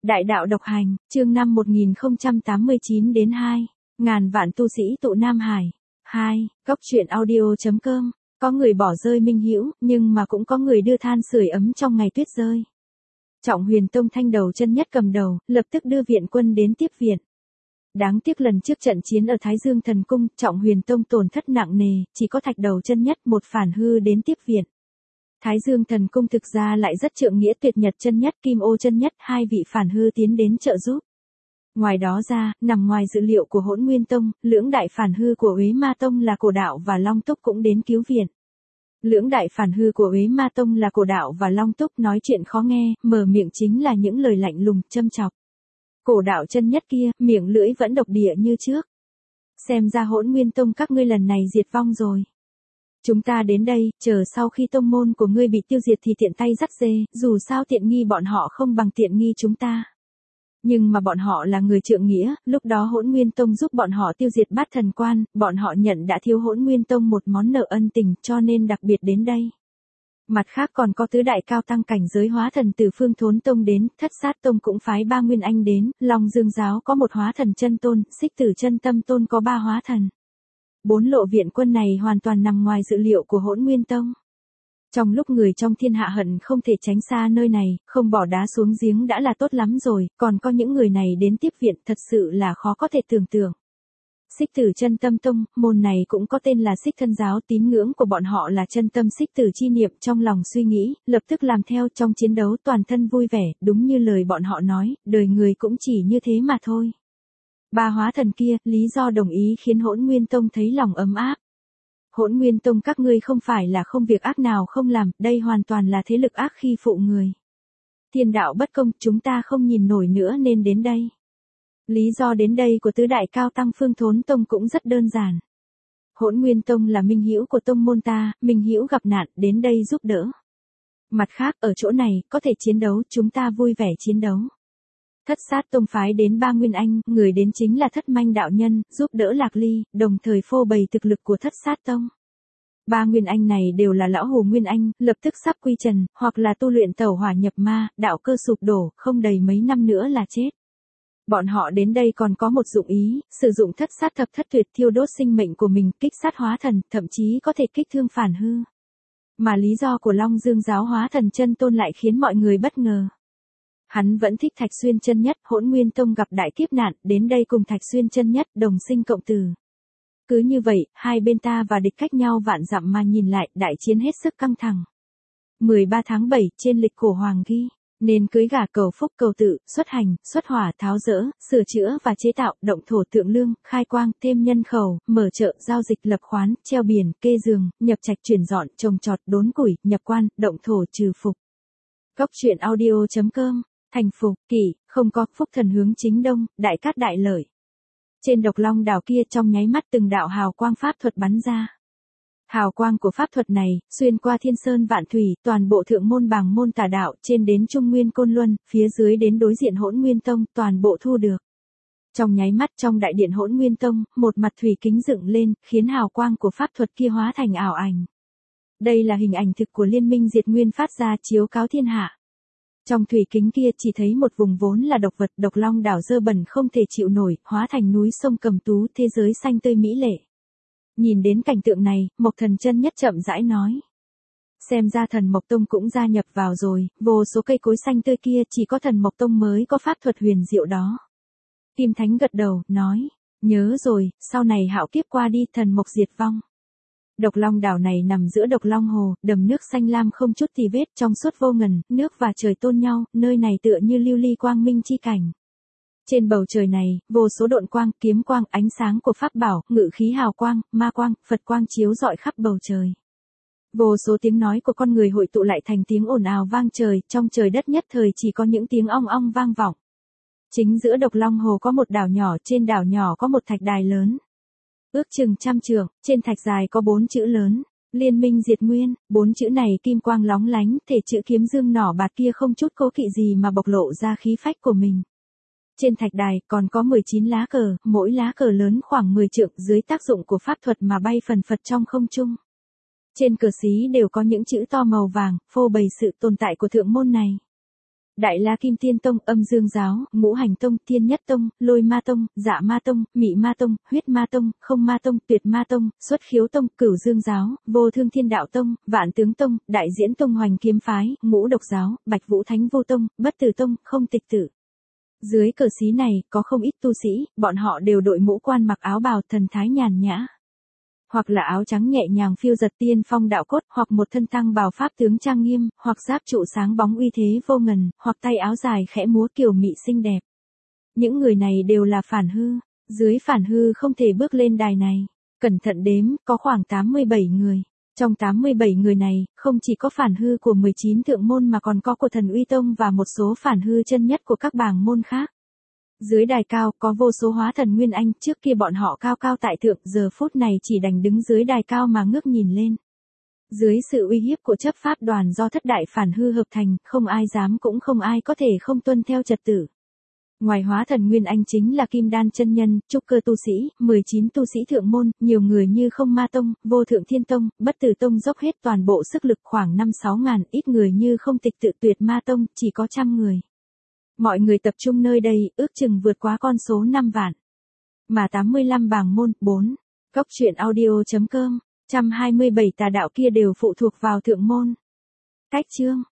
Đại đạo độc hành, chương năm 1089 đến 2. Ngàn vạn tu sĩ tụ Nam Hải. 2. Góc truyện audio.com. Có người bỏ rơi Minh Hữu, nhưng mà cũng có người đưa than sưởi ấm trong ngày tuyết rơi. Trọng Huyền Tông Thanh Đầu chân nhất cầm đầu, lập tức đưa viện quân đến tiếp viện. Đáng tiếc lần trước trận chiến ở Thái Dương Thần Cung, Trọng Huyền Tông tổn thất nặng nề, chỉ có Thạch Đầu chân nhất một phản hư đến tiếp viện. Thái Dương Thần Cung thực ra lại rất trượng nghĩa, Tuyệt Nhật chân nhất, Kim Ô chân nhất, hai vị phản hư tiến đến trợ giúp. Ngoài đó ra, nằm ngoài dự liệu của Hỗn Nguyên Tông, lưỡng đại phản hư của Uế Ma Tông là Cổ Đạo và Long Túc cũng đến cứu viện. Lưỡng đại phản hư của Uế Ma Tông là Cổ Đạo và Long Túc nói chuyện khó nghe, mở miệng chính là những lời lạnh lùng, châm chọc. Cổ Đạo chân nhất kia, miệng lưỡi vẫn độc địa như trước. Xem ra Hỗn Nguyên Tông các ngươi lần này diệt vong rồi. Chúng ta đến đây, chờ sau khi tông môn của ngươi bị tiêu diệt thì tiện tay dắt dê, dù sao tiện nghi bọn họ không bằng tiện nghi chúng ta. Nhưng mà bọn họ là người trượng nghĩa, lúc đó Hỗn Nguyên Tông giúp bọn họ tiêu diệt Bát Thần Quan, bọn họ nhận đã thiếu Hỗn Nguyên Tông một món nợ ân tình cho nên đặc biệt đến đây. Mặt khác còn có tứ đại cao tăng cảnh giới hóa thần từ Phương Thốn Tông đến, Thất Sát Tông cũng phái 3 Nguyên Anh đến, Long Dương Giáo có một hóa thần chân tôn, Xích Tử Chân Tâm Tôn có 3 hóa thần. 4 lộ viện quân này hoàn toàn nằm ngoài dự liệu của Hỗn Nguyên Tông. Trong lúc người trong thiên hạ hận không thể tránh xa nơi này, không bỏ đá xuống giếng đã là tốt lắm rồi, còn có những người này đến tiếp viện thật sự là khó có thể tưởng tượng. Xích Tử Chân Tâm Tông, môn này cũng có tên là Xích Thân Giáo, tín ngưỡng của bọn họ là chân tâm xích tử chi niệm, trong lòng suy nghĩ, lập tức làm theo, trong chiến đấu toàn thân vui vẻ, đúng như lời bọn họ nói, đời người cũng chỉ như thế mà thôi. 3 hóa thần kia, lý do đồng ý khiến Hỗn Nguyên Tông thấy lòng ấm áp. Hỗn Nguyên Tông các ngươi không phải là không việc ác nào không làm, đây hoàn toàn là thế lực ác khi phụ người. Thiên đạo bất công, chúng ta không nhìn nổi nữa nên đến đây. Lý do đến đây của tứ đại cao tăng Phương Thốn Tông cũng rất đơn giản. Hỗn Nguyên Tông là minh hữu của tông môn ta, minh hữu gặp nạn, đến đây giúp đỡ. Mặt khác, ở chỗ này, có thể chiến đấu, chúng ta vui vẻ chiến đấu. Thất Sát Tông phái đến 3 Nguyên Anh, người đến chính là Thất Manh đạo nhân, giúp đỡ Lạc Ly, đồng thời phô bày thực lực của Thất Sát Tông. 3 Nguyên Anh này đều là lão hồ Nguyên Anh, lập tức sắp quy trần, hoặc là tu luyện tẩu hỏa nhập ma, đạo cơ sụp đổ, không đầy mấy năm nữa là chết. Bọn họ đến đây còn có một dụng ý, sử dụng thất sát thập thất tuyệt thiêu đốt sinh mệnh của mình, kích sát hóa thần, thậm chí có thể kích thương phản hư. Mà lý do của Long Dương Giáo hóa thần chân tôn lại khiến mọi người bất ngờ. Hắn vẫn thích Thạch Xuyên chân nhất, Hỗn Nguyên Tông gặp đại kiếp nạn, đến đây cùng Thạch Xuyên chân nhất, đồng sinh cộng tử. Cứ như vậy, hai bên ta và địch cách nhau vạn dặm mà nhìn lại, đại chiến hết sức căng thẳng. 13 tháng 7, trên lịch cổ hoàng ghi, nên cưới gả cầu phúc cầu tự, xuất hành, xuất hỏa, tháo dỡ, sửa chữa và chế tạo, động thổ tượng lương, khai quang, thêm nhân khẩu, mở chợ, giao dịch lập khoán, treo biển, kê giường, nhập trạch chuyển dọn, trồng trọt, đốn củi, nhập quan, động thổ trừ phục. Góc truyện audio.com. Thành phục, kỷ, không có, phúc thần hướng chính đông, đại cát đại lợi. Trên Độc Long đảo kia trong nháy mắt từng đạo hào quang pháp thuật bắn ra. Hào quang của pháp thuật này, xuyên qua thiên sơn vạn thủy, toàn bộ thượng môn bàng môn tà đạo, trên đến Trung Nguyên Côn Luân, phía dưới đến đối diện Hỗn Nguyên Tông, toàn bộ thu được. Trong nháy mắt trong đại điện Hỗn Nguyên Tông, một mặt thủy kính dựng lên, khiến hào quang của pháp thuật kia hóa thành ảo ảnh. Đây là hình ảnh thực của liên minh diệt nguyên phát ra chiếu cáo thiên hạ. Trong thủy kính kia chỉ thấy một vùng vốn là độc vật, Độc Long đảo dơ bẩn không thể chịu nổi, hóa thành núi sông cầm tú, thế giới xanh tươi mỹ lệ. Nhìn đến cảnh tượng này, Mộc Thần chân nhất chậm rãi nói. Xem ra Thần Mộc Tông cũng gia nhập vào rồi, vô số cây cối xanh tươi kia chỉ có Thần Mộc Tông mới có pháp thuật huyền diệu đó. Kim Thánh gật đầu, nói, nhớ rồi, sau này hạo kiếp qua đi, thần mộc diệt vong. Độc Long đảo này nằm giữa Độc Long Hồ, đầm nước xanh lam không chút tì vết, trong suốt vô ngần, nước và trời tôn nhau, nơi này tựa như lưu ly quang minh chi cảnh. Trên bầu trời này, vô số độn quang, kiếm quang, ánh sáng của pháp bảo, ngự khí hào quang, ma quang, Phật quang chiếu rọi khắp bầu trời. Vô số tiếng nói của con người hội tụ lại thành tiếng ồn ào vang trời, trong trời đất nhất thời chỉ có những tiếng ong ong vang vọng. Chính giữa Độc Long Hồ có một đảo nhỏ, trên đảo nhỏ có một thạch đài lớn. Ước chừng 100 trượng, trên thạch dài có 4 chữ lớn, Liên minh diệt nguyên, 4 chữ này kim quang lóng lánh, thể chữ kiếm dương nỏ bạc kia không chút cố kỵ gì mà bộc lộ ra khí phách của mình. Trên thạch đài còn có 19 lá cờ, mỗi lá cờ lớn khoảng 10 trượng, dưới tác dụng của pháp thuật mà bay phần phật trong không trung. Trên cờ xí đều có những chữ to màu vàng, phô bày sự tồn tại của thượng môn này. Đại La Kim Tiên Tông, Âm Dương Giáo, Ngũ Hành Tông, Thiên Nhất Tông, Lôi Ma Tông, Dạ Ma Tông, Mị Ma Tông, Huyết Ma Tông, Không Ma Tông, Tuyệt Ma Tông, Xuất Khiếu Tông, Cửu Dương Giáo, Vô Thương Thiên Đạo Tông, Vạn Tướng Tông, Đại Diễn Tông, Hoành Kiếm Phái, Ngũ Độc Giáo, Bạch Vũ Thánh Vô Tông, Bất Tử Tông, Không Tịch Tử. Dưới cờ xí này, có không ít tu sĩ, bọn họ đều đội mũ quan mặc áo bào thần thái nhàn nhã. Hoặc là áo trắng nhẹ nhàng phiêu giật tiên phong đạo cốt, hoặc một thân tăng bào pháp tướng trang nghiêm, hoặc giáp trụ sáng bóng uy thế vô ngần, hoặc tay áo dài khẽ múa kiều mị xinh đẹp. Những người này đều là phản hư, dưới phản hư không thể bước lên đài này. Cẩn thận đếm, có khoảng 87 người. Trong 87 người này, không chỉ có phản hư của 19 thượng môn mà còn có của Thần Uy Tông và một số phản hư chân nhất của các bảng môn khác. Dưới đài cao, có vô số hóa thần Nguyên Anh, trước kia bọn họ cao cao tại thượng, giờ phút này chỉ đành đứng dưới đài cao mà ngước nhìn lên. Dưới sự uy hiếp của chấp pháp đoàn do thất đại phản hư hợp thành, không ai dám cũng không ai có thể không tuân theo trật tự. Ngoài hóa thần Nguyên Anh chính là Kim Đan chân nhân, trúc cơ tu sĩ, 19 tu sĩ thượng môn, nhiều người như Không Ma Tông, Vô Thượng Thiên Tông, Bất Tử Tông dốc hết toàn bộ sức lực khoảng 5-6 ngàn, ít người như Không Tịch Tự, Tuyệt Ma Tông, chỉ có 100 người. Mọi người tập trung nơi đây, ước chừng vượt quá con số 5 vạn. Mà 85 bảng môn, 4. Góc truyện audio.com, 127 tà đạo kia đều phụ thuộc vào thượng môn. Cách chương